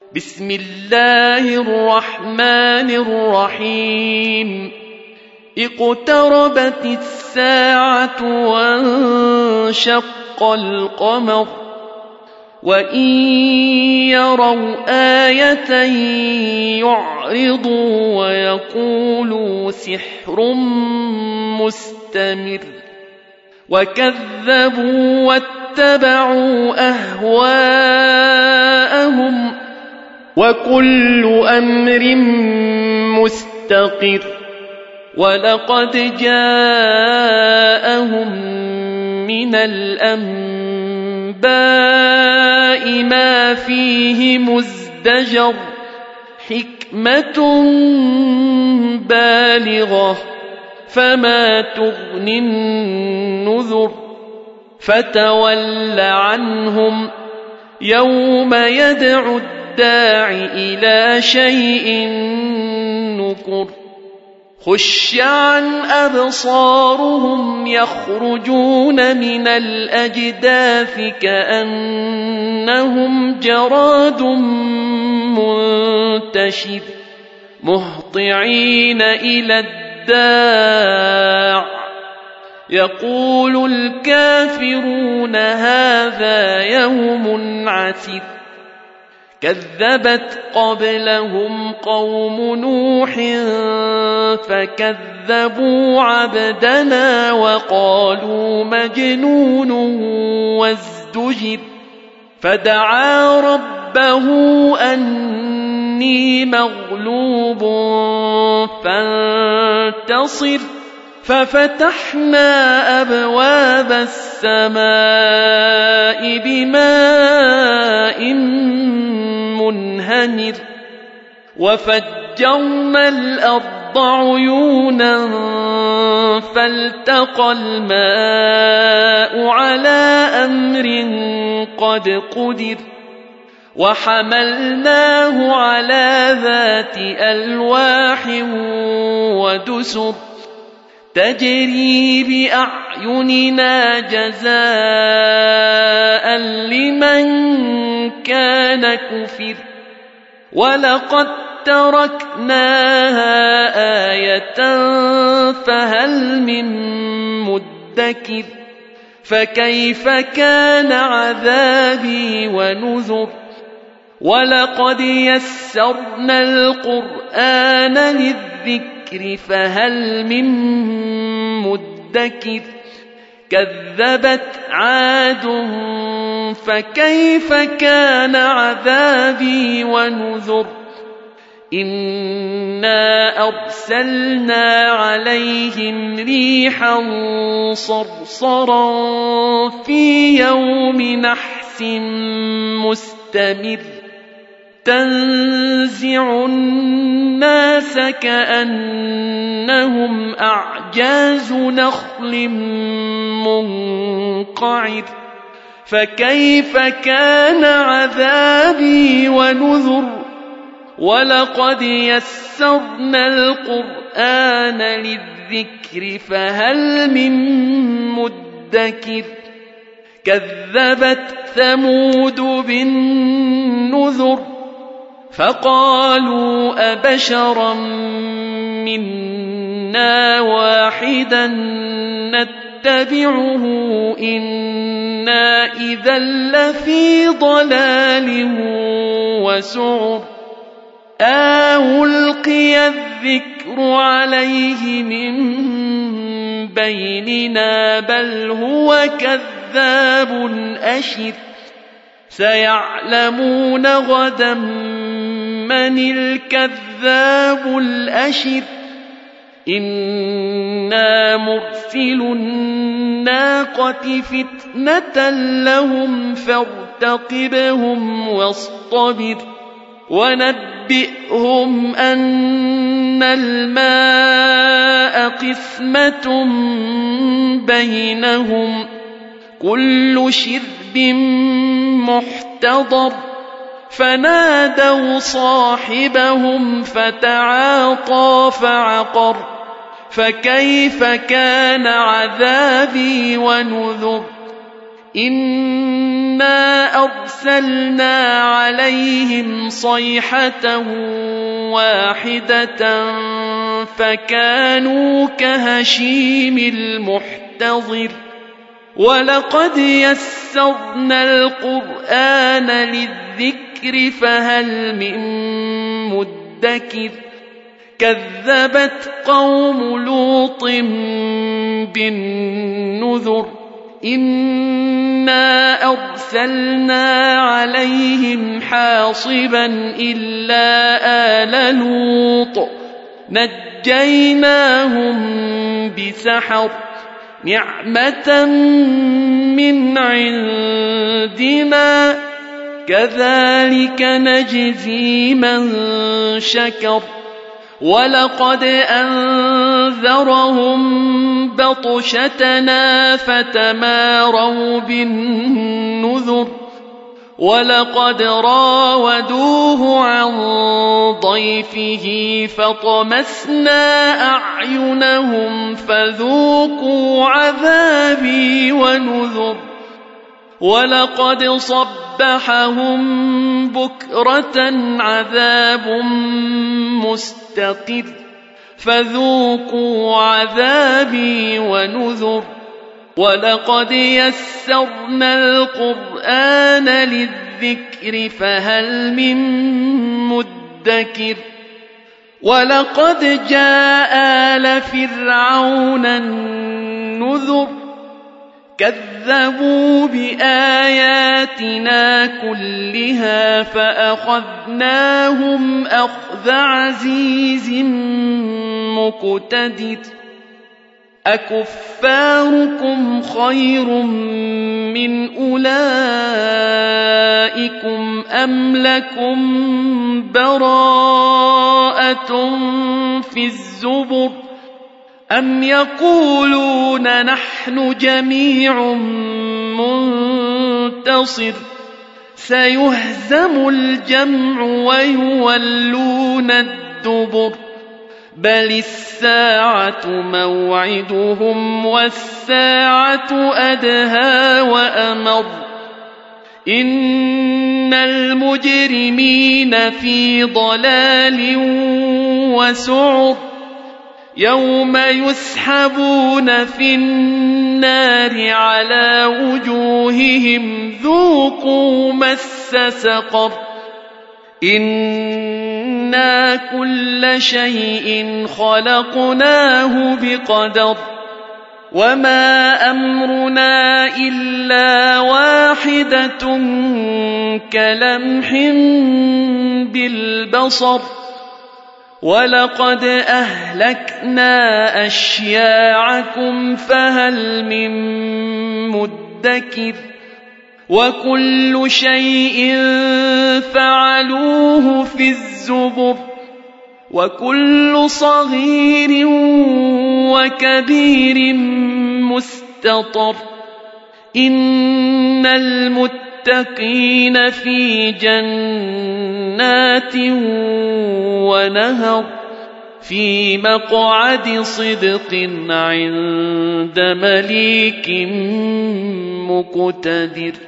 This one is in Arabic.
بسم الله الرحمن الرحيم اقتربت الساعة وانشق القمر وإن يروا آية يعرضوا ويقولوا سحر مستمر وكذبوا واتبعوا أهواءهم وكل أمر مستقر ولقد جاءهم من الأنباء ما فيه مزدجر حكمة بالغة فما تغني النذر فتول عنهم يوم يدعو الداع إلى شيء نكر خش عن أبصارهم يخرجون من الأجداث كأنهم جراد منتشر مهطعين إلى الداع يقول الكافرون هذا يوم عسر كذبت قبلهم قوم نوح فكذبوا عبدنا وقالوا مجنون وازدجر فدعا ربه أني مغلوب فانتصر ففتحنا أبواب السماء بماء منهمر وفجرنا الأرض عيونا فالتقى الماء على أمر قد قدر وحملناه على ذات ألواح ودسر تجري بأعيننا جزاء لمن كان كفر ولقد تركناها آية فهل من مدكر فكيف كان عذابي ونذر ولقد يسرنا القرآن للذكر فهل من مدكر كذبت عاد فكيف كان عذابي ونذر إنا أرسلنا عليهم ريحا صرصرا في يوم نحس مستمر تنزع الناس كأنهم أعجاز نخل منقعر فكيف كان عذابي ونذر ولقد يسرنا القرآن للذكر فهل من مدكر كذبت ثمود بالنذر فقالوا أبشرا منا واحدا نتبعه إنا إذا لفي ضلال وسعر ألقي الذكر عليه من بيننا بل هو كذاب أشر سيعلمون غدا من الكذاب الأشر إنا مرسل الناقة فتنة لهم فارتقبهم واصطبر ونبئهم أن الماء قسمة بينهم كل شرب محتضر فنادوا صاحبهم فتعاطى فعقر فكيف كان عذابي ونذر إنا أرسلنا عليهم صيحة واحدة فكانوا كهشيم المحتضر ولقد يسرنا القرآن للذكر فهل من مدكر كذبت قوم لوط بالنذر إنا أرسلنا عليهم حاصبا إلا آل لوط نجيناهم بسحر نعمة من عندنا كذلك نجزي من شكر ولقد أنذرهم بطشتنا فتماروا بالنذر ولقد راودوه عن ضيفه فطمسنا أعينهم فذوقوا عذابي ونذر ولقد صبحهم بكرة عذاب مستقر فذوقوا عذابي ونذر ولقد يسرنا القرآن للذكر فهل من مدكر ولقد جاء آل فرعون النذر كذبوا بآياتنا كلها فأخذناهم أخذ عزيز مقتدر أكفاركم خير من أولئكم أم لكم براءة في الزبر أم يقولون نحن جميع منتصر سيهزم الجمع ويولون الدبر بل الساعة موعدهم والساعة أدهى وأمر إن المجرمين في ضلال وسعر يوم يسحبون في النار على وجوههم ذوقوا مس سقر إنا كل شيء خلقناه بقدر وما أمرنا إلا واحدة كلمح بالبصر ولقد أهلكنا أشياعكم فهل من مدكر وكل شيء فعلوه في الزبر وكل صغير وكبير مستطر إن المتقين في جنات ونهر في مقعد صدق عند مليك مقتدر